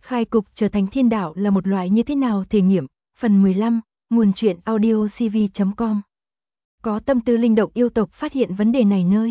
Khai cục trở thành thiên đạo là một loại như thế nào thể nghiệm, phần 15, nguồn truyện audiocv.com. Có tâm tư linh động yêu tộc phát hiện vấn đề này nơi.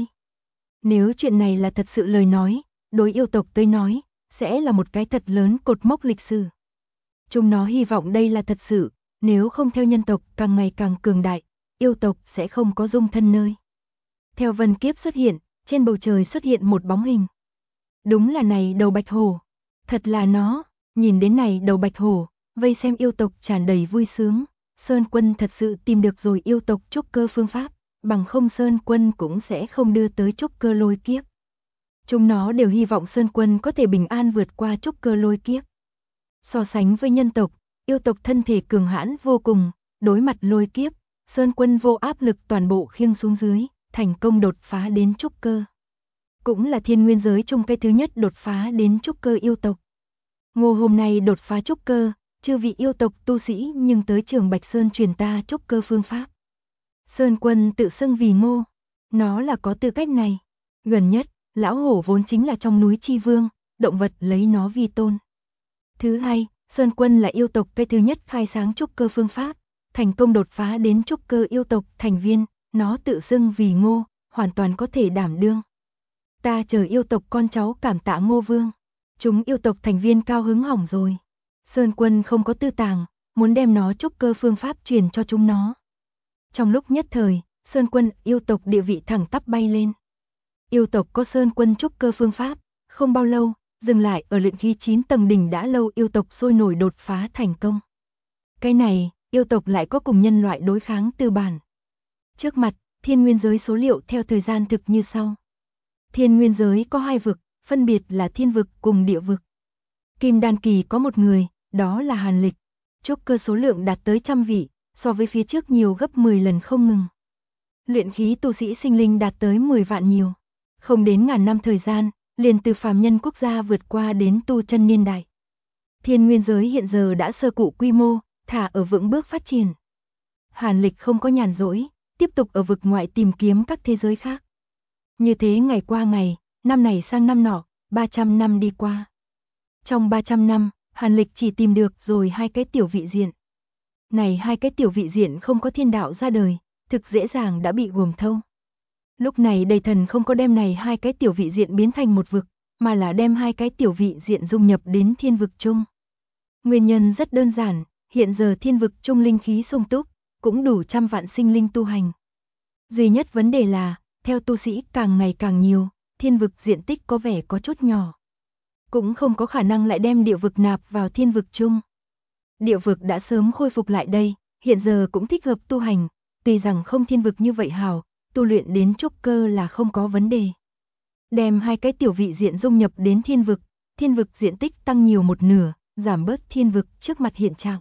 Nếu chuyện này là thật sự lời nói, đối yêu tộc tới nói, sẽ là một cái thật lớn cột mốc lịch sử. Chúng nó hy vọng đây là thật sự, nếu không theo nhân tộc càng ngày càng cường đại, yêu tộc sẽ không có dung thân nơi. Theo vân kiếp xuất hiện, trên bầu trời xuất hiện một bóng hình. Đúng là này đầu bạch hổ. Thật là nó, nhìn đến này đầu bạch hổ, vây xem yêu tộc tràn đầy vui sướng. Sơn Quân thật sự tìm được rồi yêu tộc trúc cơ phương pháp, bằng không Sơn Quân cũng sẽ không đưa tới trúc cơ lôi kiếp. Chúng nó đều hy vọng Sơn Quân có thể bình an vượt qua trúc cơ lôi kiếp. So sánh với nhân tộc, yêu tộc thân thể cường hãn vô cùng, đối mặt lôi kiếp, Sơn Quân vô áp lực toàn bộ khiêng xuống dưới, thành công đột phá đến trúc cơ. Cũng là thiên nguyên giới chung cái thứ nhất đột phá đến trúc cơ yêu tộc. Ngô hôm nay đột phá trúc cơ, chư vị yêu tộc tu sĩ nhưng tới trường Bạch Sơn truyền ta trúc cơ phương pháp. Sơn Quân tự xưng vì Ngô, nó là có tư cách này. Gần nhất, lão hổ vốn chính là trong núi chi vương, động vật lấy nó vi tôn. Thứ hai, Sơn Quân là yêu tộc cái thứ nhất khai sáng trúc cơ phương pháp, thành công đột phá đến trúc cơ yêu tộc thành viên, nó tự xưng vì Ngô, hoàn toàn có thể đảm đương. Ta chờ yêu tộc con cháu cảm tạ Ngô Vương. Chúng yêu tộc thành viên cao hứng hỏng rồi. Sơn Quân không có tư tàng, muốn đem nó trúc cơ phương pháp truyền cho chúng nó. Trong lúc nhất thời, Sơn Quân yêu tộc địa vị thẳng tắp bay lên. Yêu tộc có Sơn Quân trúc cơ phương pháp, không bao lâu, dừng lại ở luyện khí 9 tầng đỉnh đã lâu yêu tộc sôi nổi đột phá thành công. Cái này, yêu tộc lại có cùng nhân loại đối kháng tư bản. Trước mặt, thiên nguyên giới số liệu theo thời gian thực như sau. Thiên nguyên giới có 2 vực, phân biệt là thiên vực cùng địa vực. Kim đan kỳ có một người, đó là Hàn Lịch. Trúc cơ số lượng đạt tới 100 vị, so với phía trước nhiều gấp 10 lần không ngừng. Luyện khí tu sĩ sinh linh đạt tới 10 vạn nhiều. Không đến ngàn năm thời gian, liền từ phàm nhân quốc gia vượt qua đến tu chân niên đại. Thiên nguyên giới hiện giờ đã sơ cụ quy mô, thả ở vững bước phát triển. Hàn Lịch không có nhàn rỗi, tiếp tục ở vực ngoại tìm kiếm các thế giới khác. Như thế ngày qua ngày, năm này sang năm nọ, 300 năm đi qua. Trong 300 năm, Hàn Lịch chỉ tìm được rồi 2 cái tiểu vị diện. Này 2 cái tiểu vị diện không có thiên đạo ra đời, thực dễ dàng đã bị gồm thâu. Lúc này đầy thần không có đem này 2 cái tiểu vị diện biến thành một vực, mà là đem 2 cái tiểu vị diện dung nhập đến thiên vực chung. Nguyên nhân rất đơn giản, hiện giờ thiên vực chung linh khí sung túc, cũng đủ 100 vạn sinh linh tu hành. Duy nhất vấn đề là, theo tu sĩ càng ngày càng nhiều, thiên vực diện tích có vẻ có chút nhỏ. Cũng không có khả năng lại đem địa vực nạp vào thiên vực chung. Địa vực đã sớm khôi phục lại đây, hiện giờ cũng thích hợp tu hành, tuy rằng không thiên vực như vậy hảo, tu luyện đến trúc cơ là không có vấn đề. Đem 2 cái tiểu vị diện dung nhập đến thiên vực diện tích tăng nhiều một nửa, giảm bớt thiên vực trước mặt hiện trạng.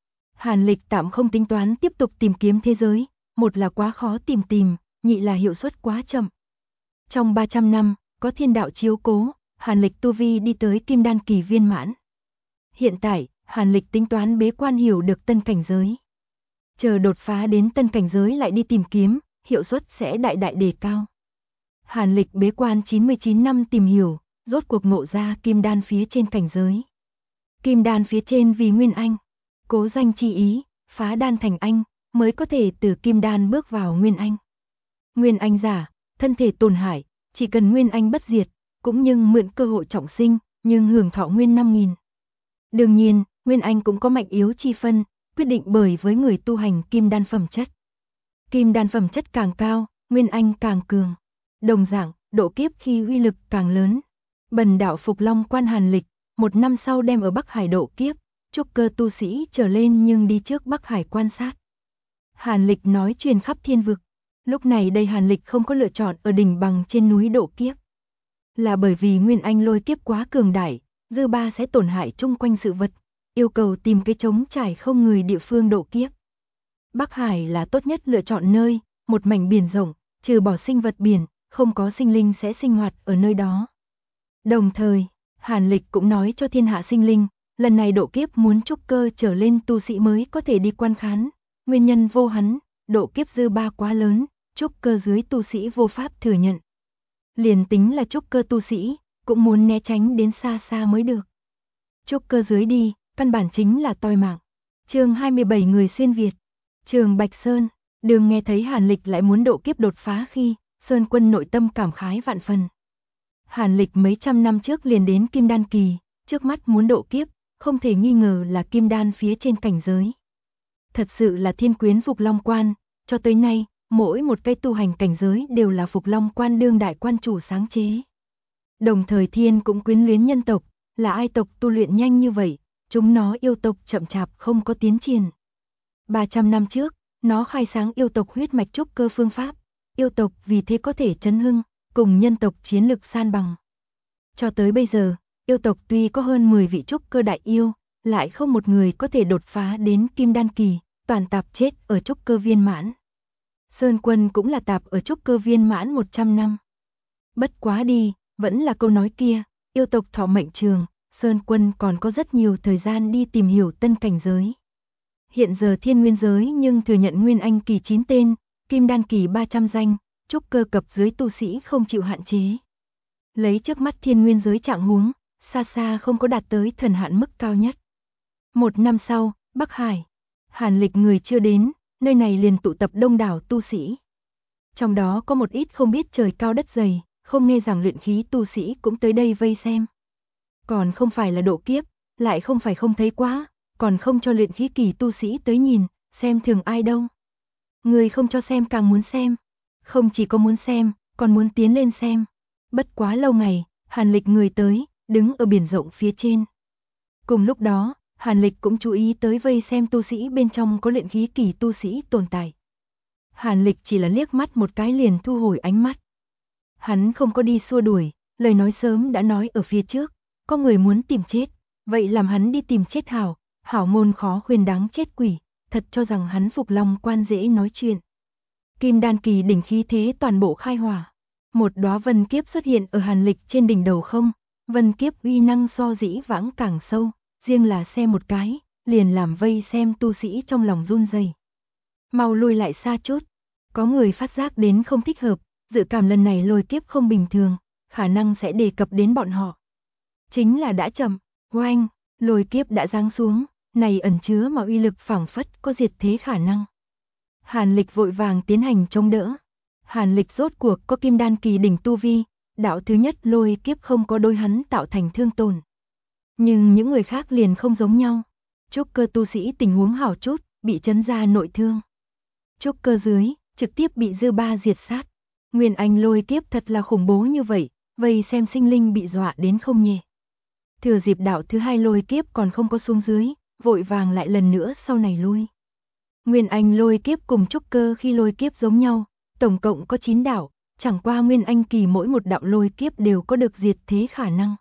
Hàn Lịch tạm không tính toán tiếp tục tìm kiếm thế giới, một là quá khó tìm, nhị là hiệu suất quá chậm. Trong 300 năm, có thiên đạo chiếu cố, Hàn Lịch tu vi đi tới kim đan kỳ viên mãn. Hiện tại, Hàn Lịch tính toán bế quan hiểu được tân cảnh giới. Chờ đột phá đến tân cảnh giới lại đi tìm kiếm, hiệu suất sẽ đại đại đề cao. Hàn Lịch bế quan 99 năm tìm hiểu, rốt cuộc ngộ ra kim đan phía trên cảnh giới. Kim đan phía trên vì nguyên anh, cố danh chi ý, phá đan thành anh, mới có thể từ kim đan bước vào nguyên anh. Nguyên anh giả, thân thể tổn hại, chỉ cần nguyên anh bất diệt, cũng nhưng mượn cơ hội trọng sinh, nhưng hưởng thọ nguyên 5.000. Đương nhiên, nguyên anh cũng có mạnh yếu chi phân, quyết định bởi với người tu hành kim đan phẩm chất. Kim đan phẩm chất càng cao, nguyên anh càng cường. Đồng dạng, độ kiếp khi uy lực càng lớn. Bần đạo Phục Long quan Hàn Lịch, 1 năm sau đem ở Bắc Hải độ kiếp, trúc cơ tu sĩ trở lên nhưng đi trước Bắc Hải quan sát. Hàn Lịch nói truyền khắp thiên vực. Lúc này đây Hàn Lịch không có lựa chọn ở đỉnh bằng trên núi độ kiếp. Là bởi vì nguyên anh lôi kiếp quá cường đại, dư ba sẽ tổn hại chung quanh sự vật, yêu cầu tìm cái trống trải không người địa phương độ kiếp. Bắc Hải là tốt nhất lựa chọn nơi, một mảnh biển rộng, trừ bỏ sinh vật biển, không có sinh linh sẽ sinh hoạt ở nơi đó. Đồng thời, Hàn Lịch cũng nói cho thiên hạ sinh linh, lần này độ kiếp muốn trúc cơ trở lên tu sĩ mới có thể đi quan khán, nguyên nhân vô hắn, độ kiếp dư ba quá lớn, trúc cơ dưới tu sĩ vô pháp thừa nhận. Liền tính là trúc cơ tu sĩ, cũng muốn né tránh đến xa xa mới được. Trúc cơ dưới đi, căn bản chính là toi mạng. Chương 27 người xuyên Việt. Trường Bạch Sơn, Đường nghe thấy Hàn Lịch lại muốn độ kiếp đột phá khi, Sơn Quân nội tâm cảm khái vạn phần. Hàn Lịch mấy trăm năm trước liền đến Kim Đan kỳ, trước mắt muốn độ kiếp, không thể nghi ngờ là Kim Đan phía trên cảnh giới. Thật sự là thiên quyến Phục Long Quan, cho tới nay, mỗi một cây tu hành cảnh giới đều là Phục Long Quan đương đại quan chủ sáng chế. Đồng thời thiên cũng quyến luyến nhân tộc, là ai tộc tu luyện nhanh như vậy, chúng nó yêu tộc chậm chạp không có tiến triển. 300 năm trước, nó khai sáng yêu tộc huyết mạch trúc cơ phương pháp, yêu tộc vì thế có thể chấn hưng, cùng nhân tộc chiến lực san bằng. Cho tới bây giờ, yêu tộc tuy có hơn 10 vị trúc cơ đại yêu, lại không một người có thể đột phá đến Kim Đan kỳ, toàn tạp chết ở trúc cơ viên mãn. Sơn Quân cũng là tạp ở trúc cơ viên mãn 100 năm. Bất quá đi, vẫn là câu nói kia, yêu tộc thọ mệnh trường, Sơn Quân còn có rất nhiều thời gian đi tìm hiểu tân cảnh giới. Hiện giờ thiên nguyên giới nhưng thừa nhận nguyên anh kỳ 9 tên, Kim Đan kỳ 300 danh, trúc cơ cấp dưới tu sĩ không chịu hạn chế. Lấy trước mắt thiên nguyên giới trạng huống, xa xa không có đạt tới thần hạn mức cao nhất. 1 năm sau, Bắc Hải, Hàn Lịch người chưa đến, nơi này liền tụ tập đông đảo tu sĩ. Trong đó có một ít không biết trời cao đất dày, không nghe rằng luyện khí tu sĩ cũng tới đây vây xem. Còn không phải là độ kiếp, lại không phải không thấy quá, còn không cho luyện khí kỳ tu sĩ tới nhìn, xem thường ai đâu. Người không cho xem càng muốn xem, không chỉ có muốn xem, còn muốn tiến lên xem. Bất quá lâu ngày, Hàn Lịch người tới, đứng ở biển rộng phía trên. Cùng lúc đó, Hàn Lịch cũng chú ý tới vây xem tu sĩ bên trong có luyện khí kỳ tu sĩ tồn tại. Hàn Lịch chỉ là liếc mắt một cái liền thu hồi ánh mắt. Hắn không có đi xua đuổi, lời nói sớm đã nói ở phía trước, có người muốn tìm chết, vậy làm hắn đi tìm chết hảo, hảo ngôn khó khuyên đáng chết quỷ, thật cho rằng hắn Phục Long Quan dễ nói chuyện. Kim Đan kỳ đỉnh khí thế toàn bộ khai hỏa, một đóa vân kiếp xuất hiện ở Hàn Lịch trên đỉnh đầu không, vân kiếp uy năng so dĩ vãng càng sâu, riêng là xem một cái, liền làm vây xem tu sĩ trong lòng run rẩy. Mau lui lại xa chút, có người phát giác đến không thích hợp, dự cảm lần này lôi kiếp không bình thường, khả năng sẽ đề cập đến bọn họ. Chính là đã chậm, oanh, lôi kiếp đã giáng xuống, này ẩn chứa mà uy lực phảng phất có diệt thế khả năng. Hàn Lịch vội vàng tiến hành chống đỡ. Hàn Lịch rốt cuộc có Kim Đan kỳ đỉnh tu vi, đạo thứ nhất lôi kiếp không có đối hắn tạo thành thương tổn. Nhưng những người khác liền không giống nhau. Trúc cơ tu sĩ tình huống hảo chút, bị chấn ra nội thương. Trúc cơ dưới, trực tiếp bị dư ba diệt sát. Nguyên anh lôi kiếp thật là khủng bố như vậy, vây xem sinh linh bị dọa đến không nhẹ. Thừa dịp đạo thứ hai lôi kiếp còn không có xuống dưới, vội vàng lại lần nữa sau này lui. Nguyên anh lôi kiếp cùng trúc cơ khi lôi kiếp giống nhau, tổng cộng có 9 đạo, chẳng qua nguyên anh kỳ mỗi một đạo lôi kiếp đều có được diệt thế khả năng.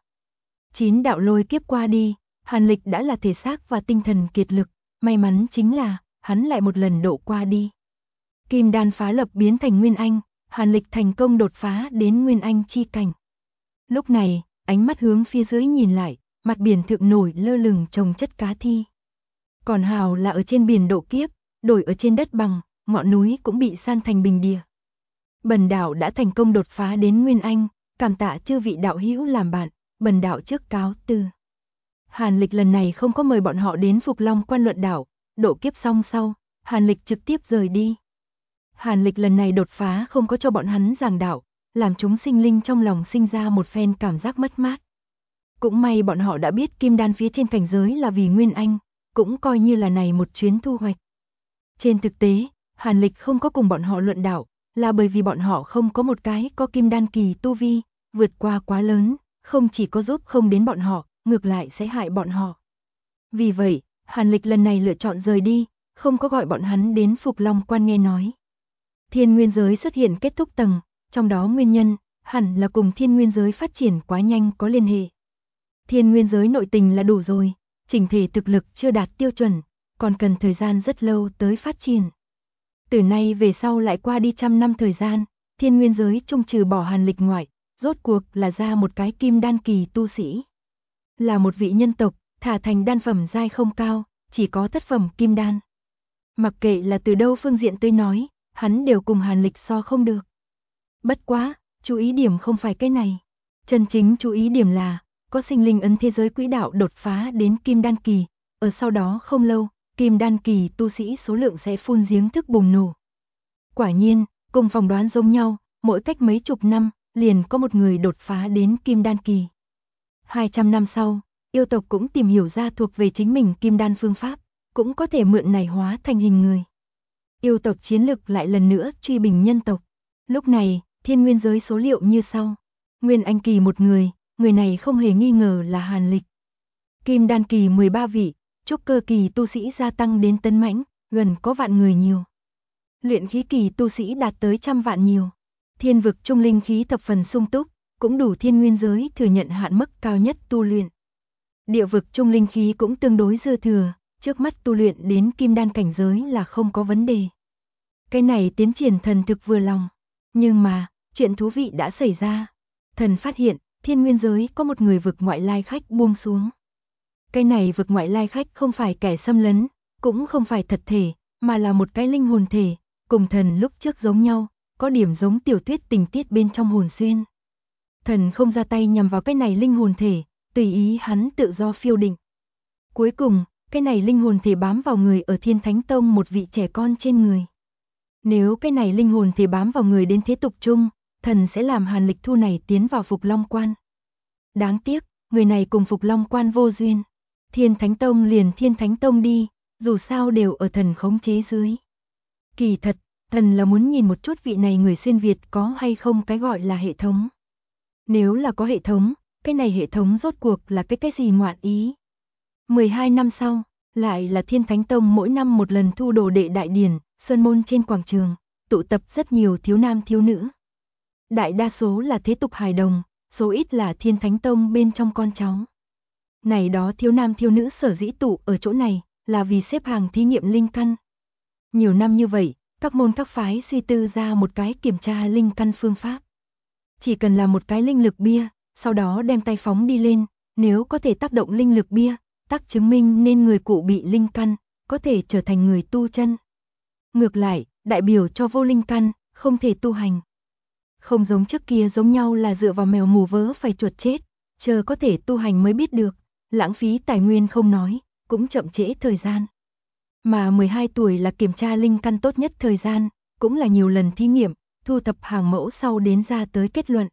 9 đạo lôi kiếp qua đi, Hàn Lịch đã là thể xác và tinh thần kiệt lực, may mắn chính là hắn lại một lần độ qua đi. Kim đan phá lập biến thành nguyên anh, Hàn Lịch thành công đột phá đến nguyên anh chi cảnh. Lúc này, ánh mắt hướng phía dưới nhìn lại, mặt biển thượng nổi lơ lửng chồng chất cá thi. Còn hào là ở trên biển độ kiếp, đổi ở trên đất bằng, ngọn núi cũng bị san thành bình địa. Bần đạo đã thành công đột phá đến nguyên anh, cảm tạ chư vị đạo hữu làm bạn, bần đạo trước cáo từ. Hàn Lịch lần này không có mời bọn họ đến Phục Long Quan luận đạo, độ kiếp xong sau, Hàn Lịch trực tiếp rời đi. Hàn Lịch lần này đột phá không có cho bọn hắn giảng đạo, làm chúng sinh linh trong lòng sinh ra một phen cảm giác mất mát. Cũng may bọn họ đã biết kim đan phía trên cảnh giới là vì nguyên anh, cũng coi như là này một chuyến thu hoạch. Trên thực tế, Hàn Lịch không có cùng bọn họ luận đạo, là bởi vì bọn họ không có một cái có kim đan kỳ tu vi, vượt qua quá lớn, không chỉ có giúp không đến bọn họ, ngược lại sẽ hại bọn họ. Vì vậy, Hàn Lịch lần này lựa chọn rời đi, không có gọi bọn hắn đến Phục Long Quan nghe nói. Thiên nguyên giới xuất hiện kết thúc tầng, trong đó nguyên nhân, hẳn là cùng thiên nguyên giới phát triển quá nhanh có liên hệ. Thiên nguyên giới nội tình là đủ rồi, chỉnh thể thực lực chưa đạt tiêu chuẩn, còn cần thời gian rất lâu tới phát triển. Từ nay về sau lại qua đi 100 năm thời gian, thiên nguyên giới trung trừ bỏ Hàn Lịch ngoại, rốt cuộc là ra một cái kim đan kỳ tu sĩ. Là một vị nhân tộc, thả thành đan phẩm giai không cao, chỉ có thất phẩm kim đan. Mặc kệ là từ đâu phương diện tới nói, hắn đều cùng Hàn Lịch so không được. Bất quá, chú ý điểm không phải cái này. Chân chính chú ý điểm là, có sinh linh ấn thế giới quỹ đạo đột phá đến kim đan kỳ, ở sau đó không lâu, kim đan kỳ tu sĩ số lượng sẽ phun giếng thức bùng nổ. Quả nhiên, cùng phỏng đoán giống nhau, mỗi cách mấy chục năm, liền có một người đột phá đến kim đan kỳ. 200 năm sau, yêu tộc cũng tìm hiểu ra thuộc về chính mình kim đan phương pháp, cũng có thể mượn này hóa thành hình người. Yêu tộc chiến lực lại lần nữa truy bình nhân tộc. Lúc này, thiên nguyên giới số liệu như sau. Nguyên anh kỳ một người này không hề nghi ngờ là Hàn Lịch. Kim đan kỳ 13 vị, trúc cơ kỳ tu sĩ gia tăng đến tấn mãnh, gần có vạn người nhiều. Luyện khí kỳ tu sĩ đạt tới trăm vạn nhiều. Thiên vực trung linh khí thập phần sung túc, cũng đủ thiên nguyên giới thừa nhận hạn mức cao nhất tu luyện. Địa vực trung linh khí cũng tương đối dư thừa, trước mắt tu luyện đến kim đan cảnh giới là không có vấn đề. Cái này tiến triển thần thực vừa lòng. Nhưng mà, chuyện thú vị đã xảy ra. Thần phát hiện, thiên nguyên giới có một người vực ngoại lai khách buông xuống. Cái này vực ngoại lai khách không phải kẻ xâm lấn, cũng không phải thật thể, mà là một cái linh hồn thể, cùng thần lúc trước giống nhau, có điểm giống tiểu thuyết tình tiết bên trong hồn xuyên. Thần không ra tay nhằm vào cái này linh hồn thể, tùy ý hắn tự do phiêu định. Cuối cùng, cái này linh hồn thể bám vào người ở Thiên Thánh Tông một vị trẻ con trên người. Nếu cái này linh hồn thể bám vào người đến thế tục chung, thần sẽ làm Hàn Lịch thu này tiến vào Phục Long Quan. Đáng tiếc, người này cùng Phục Long Quan vô duyên. Thiên Thánh Tông liền Thiên Thánh Tông đi, dù sao đều ở thần khống chế dưới. Kỳ thật, thần là muốn nhìn một chút vị này người xuyên Việt có hay không cái gọi là hệ thống. Nếu là có hệ thống, cái này hệ thống rốt cuộc là cái gì ngoạn ý. 12 năm sau, lại là Thiên Thánh Tông mỗi năm một lần thu đồ đệ đại điển, sơn môn trên quảng trường, tụ tập rất nhiều thiếu nam thiếu nữ. Đại đa số là thế tục hài đồng, số ít là Thiên Thánh Tông bên trong con cháu. Này đó thiếu nam thiếu nữ sở dĩ tụ ở chỗ này, là vì xếp hàng thí nghiệm linh căn. Nhiều năm như vậy, các môn các phái suy tư ra một cái kiểm tra linh căn phương pháp. Chỉ cần là một cái linh lực bia, sau đó đem tay phóng đi lên, nếu có thể tác động linh lực bia, tác chứng minh nên người cụ bị linh căn, có thể trở thành người tu chân. Ngược lại, đại biểu cho vô linh căn, không thể tu hành. Không giống trước kia giống nhau là dựa vào mèo mù vớ phải chuột chết, chờ có thể tu hành mới biết được, lãng phí tài nguyên không nói, cũng chậm trễ thời gian. Mà 12 tuổi là kiểm tra linh căn tốt nhất thời gian, cũng là nhiều lần thí nghiệm, thu thập hàng mẫu sau đến ra tới kết luận.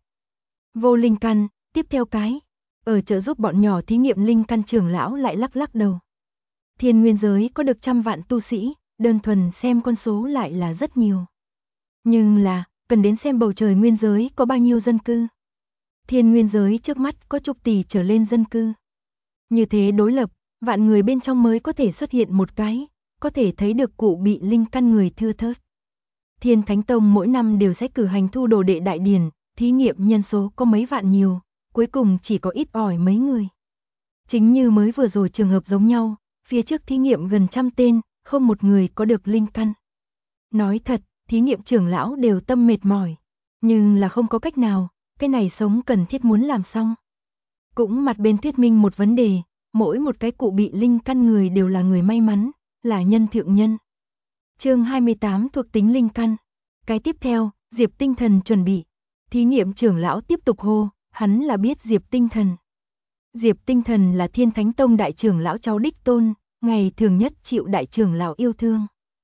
Vô linh căn, tiếp theo cái, ở trợ giúp bọn nhỏ thí nghiệm linh căn trưởng lão lại lắc lắc đầu. Thiên nguyên giới có được trăm vạn tu sĩ, đơn thuần xem con số lại là rất nhiều. Nhưng là, cần đến xem bầu trời nguyên giới có bao nhiêu dân cư. Thiên nguyên giới trước mắt có chục tỷ trở lên dân cư. Như thế đối lập, vạn người bên trong mới có thể xuất hiện một cái, có thể thấy được cụ bị linh căn người thưa thớt. Thiên Thánh Tông mỗi năm đều sẽ cử hành thu đồ đệ đại điển, thí nghiệm nhân số có mấy vạn nhiều, cuối cùng chỉ có ít ỏi mấy người. Chính như mới vừa rồi trường hợp giống nhau, phía trước thí nghiệm gần 100 tên, không một người có được linh căn. Nói thật, thí nghiệm trưởng lão đều tâm mệt mỏi, nhưng là không có cách nào, cái này sống cần thiết muốn làm xong. Cũng mặt bên thuyết minh một vấn đề, mỗi một cái cụ bị linh căn người đều là người may mắn, là nhân thượng nhân. Chương 28 thuộc tính linh căn. Cái tiếp theo, Diệp Tinh Thần chuẩn bị. Thí nghiệm trưởng lão tiếp tục hô, hắn là biết Diệp Tinh Thần. Diệp Tinh Thần là Thiên Thánh Tông đại trưởng lão cháu đích tôn, ngày thường nhất chịu đại trưởng lão yêu thương.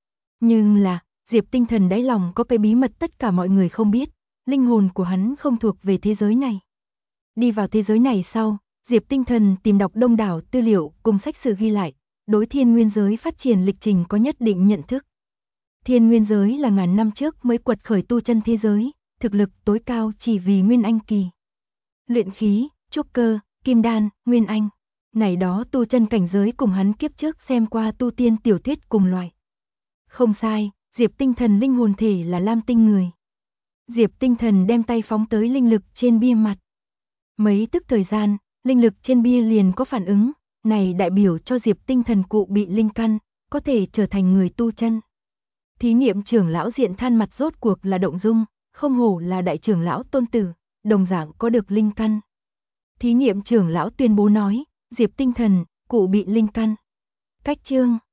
Nhưng là, Diệp Tinh Thần đáy lòng có cái bí mật tất cả mọi người không biết, linh hồn của hắn không thuộc về thế giới này. Đi vào thế giới này sau, Diệp Tinh Thần tìm đọc đông đảo tư liệu cùng sách sử ghi lại, đối thiên nguyên giới phát triển lịch trình có nhất định nhận thức. Thiên nguyên giới là ngàn năm trước mới quật khởi tu chân thế giới, thực lực tối cao chỉ vì nguyên anh kỳ. Luyện khí, trúc cơ, kim đan, nguyên anh, này đó tu chân cảnh giới cùng hắn kiếp trước xem qua tu tiên tiểu thuyết cùng loại. Không sai, Diệp Tinh Thần linh hồn thể là lam tinh người. Diệp Tinh Thần đem tay phóng tới linh lực trên bia mặt. Mấy tức thời gian, linh lực trên bia liền có phản ứng, này đại biểu cho Diệp Tinh Thần cụ bị linh căn, có thể trở thành người tu chân. Thí nghiệm trưởng lão diện than mặt rốt cuộc là động dung, không hổ là đại trưởng lão tôn tử, đồng dạng có được linh căn. Thí nghiệm trưởng lão tuyên bố nói, Diệp Tinh Thần, cụ bị linh căn. Cách chương